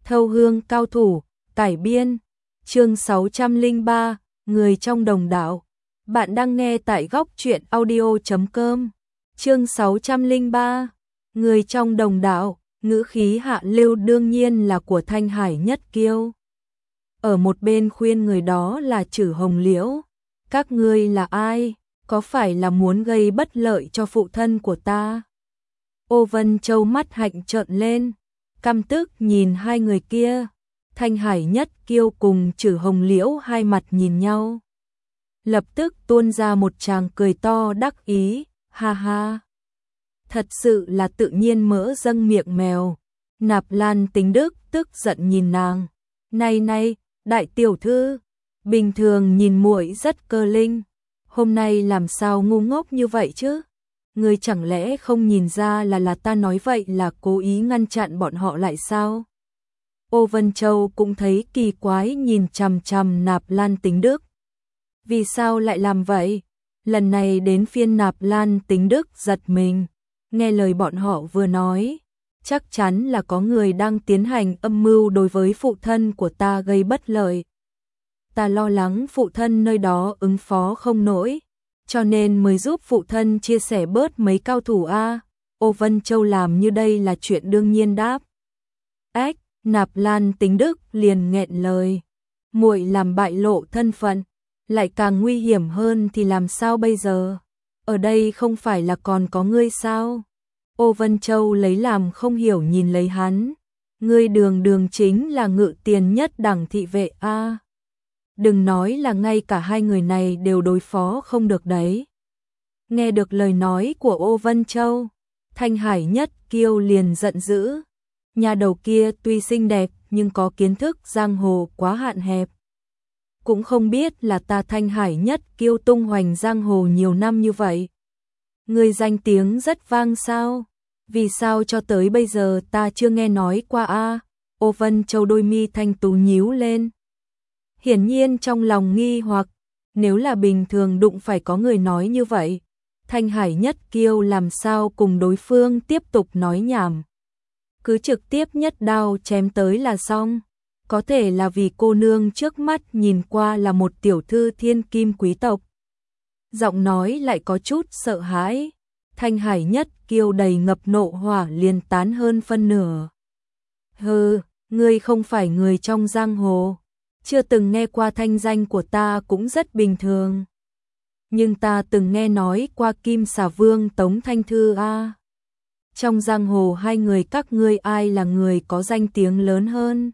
Thâu hương cao thủ, cải biên, chương 603, người trong đồng đạo. Bạn đang nghe tại góc truyện audio.com. Chương 603, người trong đồng đạo, ngữ khí hạ lưu đương nhiên là của Thanh Hải Nhất Kiêu. Ở một bên khuyên người đó là Trử Hồng Liễu. Các ngươi là ai? Có phải là muốn gây bất lợi cho phụ thân của ta? Ô Vân Châu mắt hạnh trợn lên, căm tức nhìn hai người kia. Thanh Hải Nhất Kiêu cùng Trử Hồng Liễu hai mặt nhìn nhau. Lập tức tuôn ra một tràng cười to đắc ý, ha ha. Thật sự là tự nhiên mỡ dâng miệng mèo. Nạp Lan Tính Đức tức giận nhìn nàng. Này, đại tiểu thư, bình thường nhìn muội rất cơ linh. Hôm nay làm sao ngu ngốc như vậy chứ? Ngươi chẳng lẽ không nhìn ra là ta nói vậy là cố ý ngăn chặn bọn họ lại sao? Ô Vân Châu cũng thấy kỳ quái nhìn chằm chằm Nạp Lan Tính Đức. Vì sao lại làm vậy? Lần này đến phiên Nạp Lan Tính Đức giật mình. Nghe lời bọn họ vừa nói, chắc chắn là có người đang tiến hành âm mưu đối với phụ thân của ta gây bất lợi. Ta lo lắng phụ thân nơi đó ứng phó không nổi, cho nên mới giúp phụ thân chia sẻ bớt mấy cao thủ a. Ô Vân Châu làm như đây là chuyện đương nhiên đáp. Ếch, Nạp Lan Tính Đức liền nghẹn lời. Muội làm bại lộ thân phận, lại càng nguy hiểm hơn thì làm sao bây giờ? Ở đây không phải là còn có ngươi sao? Ô Vân Châu lấy làm không hiểu nhìn lấy hắn. Ngươi đường chính là Ngự Tiền nhất đẳng thị vệ a. Đừng nói là ngay cả hai người này đều đối phó không được đấy. Nghe được lời nói của Ô Vân Châu, Thanh Hải Nhất Kiêu liền giận dữ. Nhà đầu kia tuy xinh đẹp nhưng có kiến thức giang hồ quá hạn hẹp. Cũng không biết là ta Thanh Hải Nhất Kiêu tung hoành giang hồ nhiều năm như vậy. Người danh tiếng rất vang sao? Vì sao cho tới bây giờ ta chưa nghe nói qua a? Ô Vân Châu đôi mi thanh tú nhíu lên. Hiển nhiên trong lòng nghi hoặc, nếu là bình thường đụng phải có người nói như vậy, Thanh Hải Nhất Kiêu làm sao cùng đối phương tiếp tục nói nhảm. Cứ trực tiếp nhất đao chém tới là xong. Có thể là vì cô nương trước mắt nhìn qua là một tiểu thư thiên kim quý tộc. Giọng nói lại có chút sợ hãi. Thanh Hải Nhất Kiêu đầy ngập nộ hỏa liền tán hơn phân nửa. Hừ, ngươi không phải người trong giang hồ. Chưa từng nghe qua thanh danh của ta cũng rất bình thường. Nhưng ta từng nghe nói qua Kim Xà Vương Tống Thanh Thư a. Trong giang hồ hai người các ngươi ai là người có danh tiếng lớn hơn?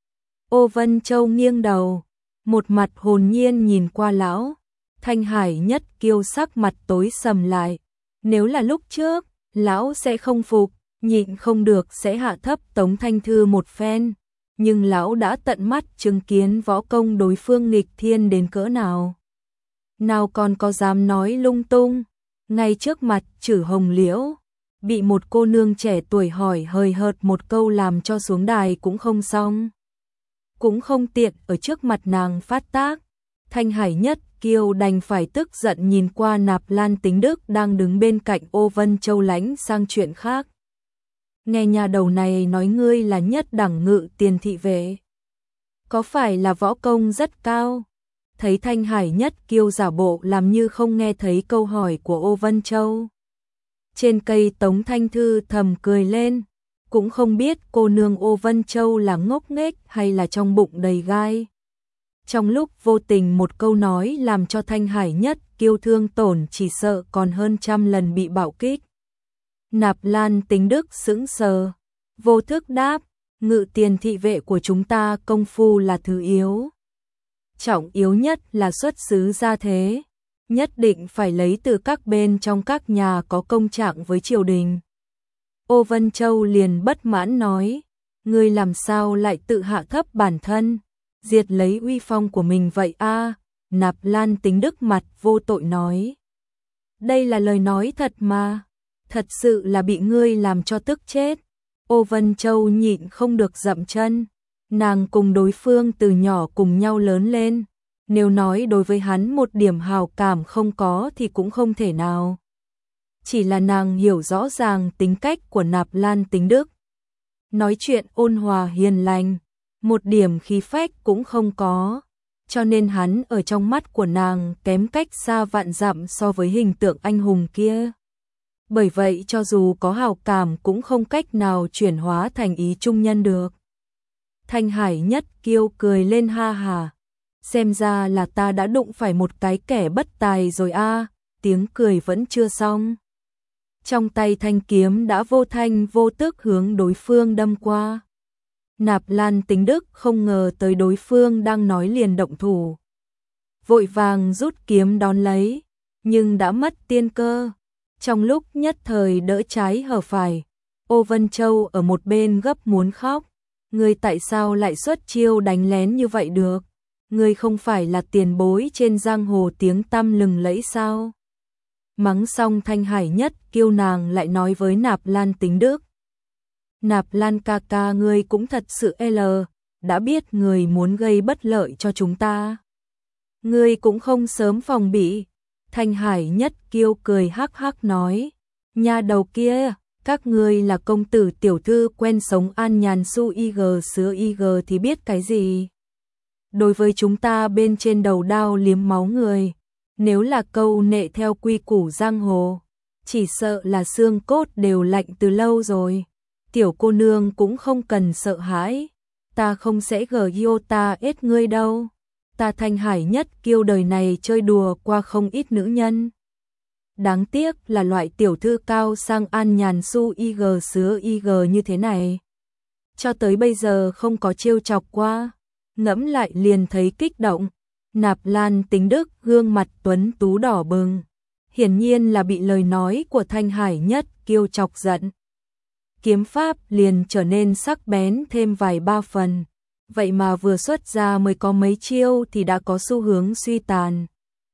Ô Vân Châu nghiêng đầu, một mặt hồn nhiên nhìn qua lão. Thanh Hải Nhất Kiêu sắc mặt tối sầm lại. Nếu là lúc trước, lão sẽ không phục, nhịn không được sẽ hạ thấp Tống Thanh Thư một phen. Nhưng lão đã tận mắt chứng kiến võ công đối phương nghịch thiên đến cỡ nào. Nào còn có dám nói lung tung, ngay trước mặt Trử Hồng Liễu, bị một cô nương trẻ tuổi hỏi hời hợt một câu làm cho xuống đài cũng không xong. Cũng không tiện ở trước mặt nàng phát tác. Thanh Hải Nhất Kiêu đành phải tức giận nhìn qua Nạp Lan Tính Đức đang đứng bên cạnh Ô Vân Châu lánh sang chuyện khác. Nghe nhà đầu này nói ngươi là nhất đẳng Ngự Tiền thị vệ. Có phải là võ công rất cao? Thấy Thanh Hải Nhất Kiêu giả bộ làm như không nghe thấy câu hỏi của Ô Vân Châu. Trên cây Tống Thanh Thư thầm cười lên. Cũng không biết cô nương Ô Vân Châu là ngốc nghếch hay là trong bụng đầy gai. Trong lúc vô tình một câu nói làm cho Thanh Hải Nhất Kiêu thương tổn chỉ sợ còn hơn 100 lần bị bạo kích. Nạp Lan Tính Đức sững sờ, vô thức đáp, Ngự Tiền thị vệ của chúng ta công phu là thứ yếu. Trọng yếu nhất là xuất xứ gia thế, nhất định phải lấy từ các bên trong các nhà có công trạng với triều đình. Ô Vân Châu liền bất mãn nói, ngươi làm sao lại tự hạ thấp bản thân, diệt lấy uy phong của mình vậy a? Nạp Lan Tính Đức mặt vô tội nói. Đây là lời nói thật mà, thật sự là bị ngươi làm cho tức chết. Ô Vân Châu nhịn không được dậm chân, nàng cùng đối phương từ nhỏ cùng nhau lớn lên, nếu nói đối với hắn một điểm hào cảm không có thì cũng không thể nào. Chỉ là nàng hiểu rõ ràng tính cách của Nạp Lan Tính Đức. nói chuyện ôn hòa hiền lành, một điểm khí phách cũng không có, cho nên hắn ở trong mắt của nàng kém cách xa vạn dặm so với hình tượng anh hùng kia. Bởi vậy cho dù có hảo cảm cũng không cách nào chuyển hóa thành ý trung nhân được. Thanh Hải Nhất Kiêu cười lên ha hà. Xem ra là ta đã đụng phải một cái kẻ bất tài rồi a. Tiếng cười vẫn chưa xong. Trong tay thanh kiếm đã vô thanh vô tức hướng đối phương đâm qua. Nạp Lan Tính Đức không ngờ tới đối phương đang nói liền động thủ. Vội vàng rút kiếm đón lấy, nhưng đã mất tiên cơ. Trong lúc nhất thời đỡ trái hở phải, Ô Vân Châu ở một bên gấp muốn khóc. Ngươi tại sao lại xuất chiêu đánh lén như vậy được? Ngươi không phải là tiền bối trên giang hồ tiếng tăm lừng lẫy sao? Mắng xong Thanh Hải Nhất Kiêu nàng lại nói với Nạp Lan Tính Đức. Nạp Lan ca ca ngươi cũng thật sự đã biết người muốn gây bất lợi cho chúng ta. Ngươi cũng không sớm phòng bị. Thanh Hải Nhất Kiêu cười hắc hắc nói. Nha đầu kia, các ngươi là công tử tiểu thư quen sống an nhàn su ig sứa ig thì biết cái gì. Đối với chúng ta bên trên đầu đao liếm máu người, nếu là câu nệ theo quy củ giang hồ, chỉ sợ là xương cốt đều lạnh từ lâu rồi. Tiểu cô nương cũng không cần sợ hãi, ta không sẽ ta ết ngươi đâu. Ta Thanh Hải Nhất Kiêu đời này chơi đùa qua không ít nữ nhân. Đáng tiếc là loại tiểu thư cao sang an nhàn su ig sứa ig như thế này. Cho tới bây giờ không có trêu chọc qua, ngẫm lại liền thấy kích động. Nạp Lan Tính Đức gương mặt tuấn tú đỏ bừng, hiển nhiên là bị lời nói của Thanh Hải Nhất Kiêu chọc giận. Kiếm pháp liền trở nên sắc bén thêm vài ba phần, vậy mà vừa xuất ra mới có mấy chiêu thì đã có xu hướng suy tàn.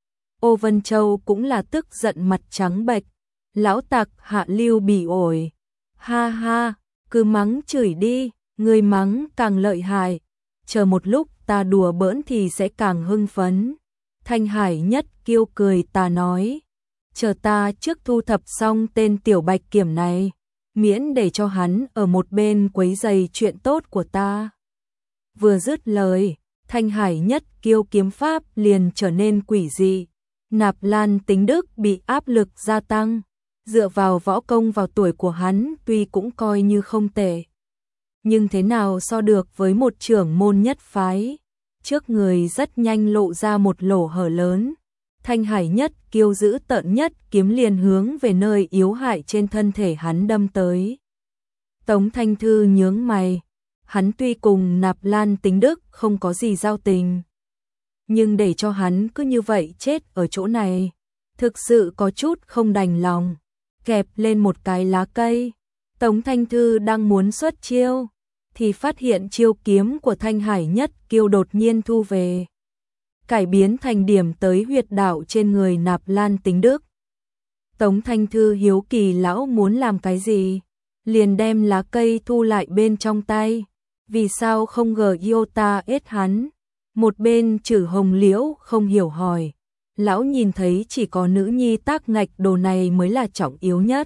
Ô Vân Châu cũng là tức giận mặt trắng bệch, lão tặc hạ lưu bỉ ổi. Ha ha, cứ mắng chửi đi, người mắng càng lợi hại, chờ một lúc ta đùa bỡn thì sẽ càng hưng phấn. Thanh Hải Nhất Kiêu cười ta nói, chờ ta trước thu thập xong tên tiểu bạch kiểm này, miễn để cho hắn ở một bên quấy rầy chuyện tốt của ta. Vừa dứt lời, Thanh Hải Nhất Kiêu kiếm pháp liền trở nên quỷ dị. Nạp Lan Tính Đức bị áp lực gia tăng, dựa vào võ công vào tuổi của hắn tuy cũng coi như không tệ. Nhưng thế nào so được với một trưởng môn nhất phái, trước người rất nhanh lộ ra một lỗ hở lớn. Thanh Hải Nhất Kiêu giữ tợn nhất kiếm liền hướng về nơi yếu hại trên thân thể hắn đâm tới. Tống Thanh Thư nhướng mày, hắn tuy cùng Nạp Lan Tính Đức không có gì giao tình, nhưng để cho hắn cứ như vậy chết ở chỗ này, thực sự có chút không đành lòng. Kẹp lên một cái lá cây, Tống Thanh Thư đang muốn xuất chiêu, thì phát hiện chiêu kiếm của Thanh Hải Nhất Kiêu đột nhiên thu về, cải biến thành điểm tới huyệt đạo trên người Nạp Lan Tính Đức. Tống Thanh Thư hiếu kỳ lão muốn làm cái gì, liền đem lá cây thu lại bên trong tay. Vì sao không ta ết hắn? Một bên Trử Hồng Liễu không hiểu hỏi. Lão nhìn thấy chỉ có nữ nhi tác ngạch đồ này mới là trọng yếu nhất.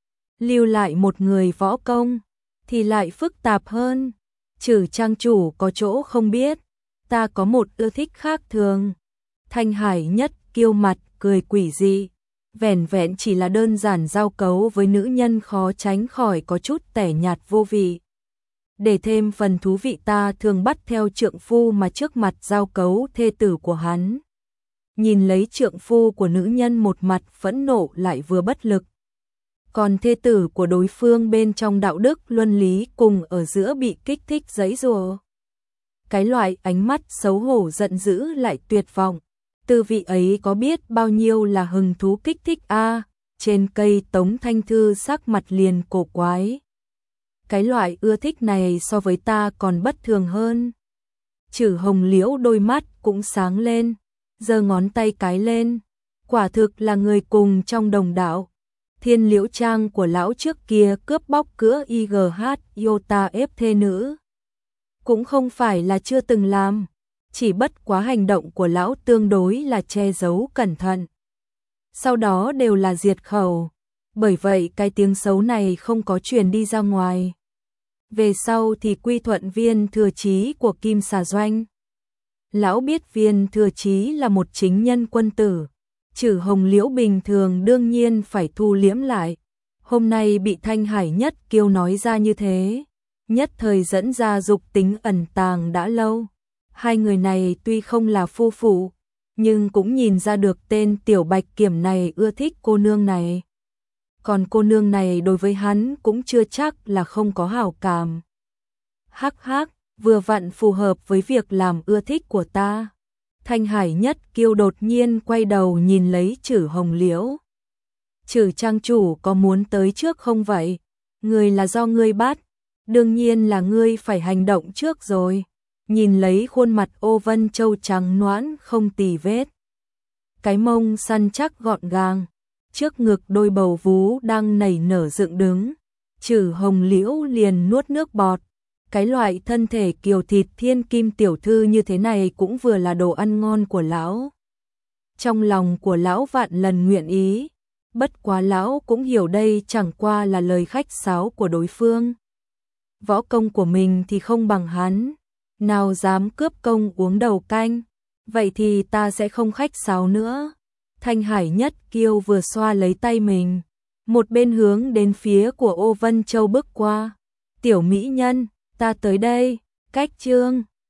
Lưu lại một người võ công thì lại phức tạp hơn. Trử trang chủ có chỗ không biết, ta có một ưa thích khác thường. Thanh Hải Nhất Kiêu mặt cười quỷ dị, vẻn vẹn chỉ là đơn giản giao cấu với nữ nhân khó tránh khỏi có chút tẻ nhạt vô vị. Để thêm phần thú vị ta thường bắt theo trượng phu mà trước mặt giao cấu thê tử của hắn. Nhìn lấy trượng phu của nữ nhân một mặt phẫn nộ lại vừa bất lực. Còn thê tử của đối phương bên trong đạo đức luân lý cùng ở giữa bị kích thích giãy giụa. Cái loại ánh mắt xấu hổ giận dữ lại tuyệt vọng. Tư vị ấy có biết bao nhiêu là hứng thú kích thích a. Trên cây Tống Thanh Thư sắc mặt liền cổ quái. Cái loại ưa thích này so với ta còn bất thường hơn. Trử Hồng Liễu đôi mắt cũng sáng lên, giơ ngón tay cái lên. Quả thực là người cùng trong đồng đạo. Thiên Liễu Trang của lão trước kia cướp bóc cữa ta ép thê nữ. Cũng không phải là chưa từng làm, chỉ bất quá hành động của lão tương đối là che giấu cẩn thận. Sau đó đều là diệt khẩu, bởi vậy cái tiếng xấu này không có truyền đi ra ngoài. về sau thì quy thuận Viên Thừa Chí của Kim Xà Doanh. Lão biết Viên Thừa Chí là một chính nhân quân tử, Chử Hồng Liễu bình thường đương nhiên phải thu liễm lại. Hôm nay bị Thanh Hải Nhất Kiêu nói ra như thế, nhất thời dẫn ra dục tính ẩn tàng đã lâu. Hai người này tuy không là phu phụ, nhưng cũng nhìn ra được tên Tiểu Bạch Kiểm này ưa thích cô nương này. Còn cô nương này đối với hắn cũng chưa chắc là không có hảo cảm. Hắc hắc, vừa vặn phù hợp với việc làm ưa thích của ta. Thanh Hải Nhất Kiêu đột nhiên quay đầu nhìn lấy Chử Hồng Liễu. Chử trang chủ có muốn tới trước không vậy? Người là do ngươi bắt, đương nhiên là ngươi phải hành động trước rồi. Nhìn lấy khuôn mặt Ô Vân Châu trắng nõn không tì vết, cái mông săn chắc gọn gàng, trước ngực đôi bầu vú đang nảy nở dựng đứng, Chử Hồng Liễu liền nuốt nước bọt. Cái loại thân thể kiều thịt thiên kim tiểu thư như thế này cũng vừa là đồ ăn ngon của lão. Trong lòng của lão vạn lần nguyện ý, bất quá lão cũng hiểu đây chẳng qua là lời khách sáo của đối phương. Võ công của mình thì không bằng hắn, nào dám cướp công uống đầu canh, vậy thì ta sẽ không khách sáo nữa. Thanh Hải Nhất Kiêu vừa xoa lấy tay mình, một bên hướng đến phía của Ô Vân Châu bước qua. Tiểu mỹ nhân, ta tới đây, cách chương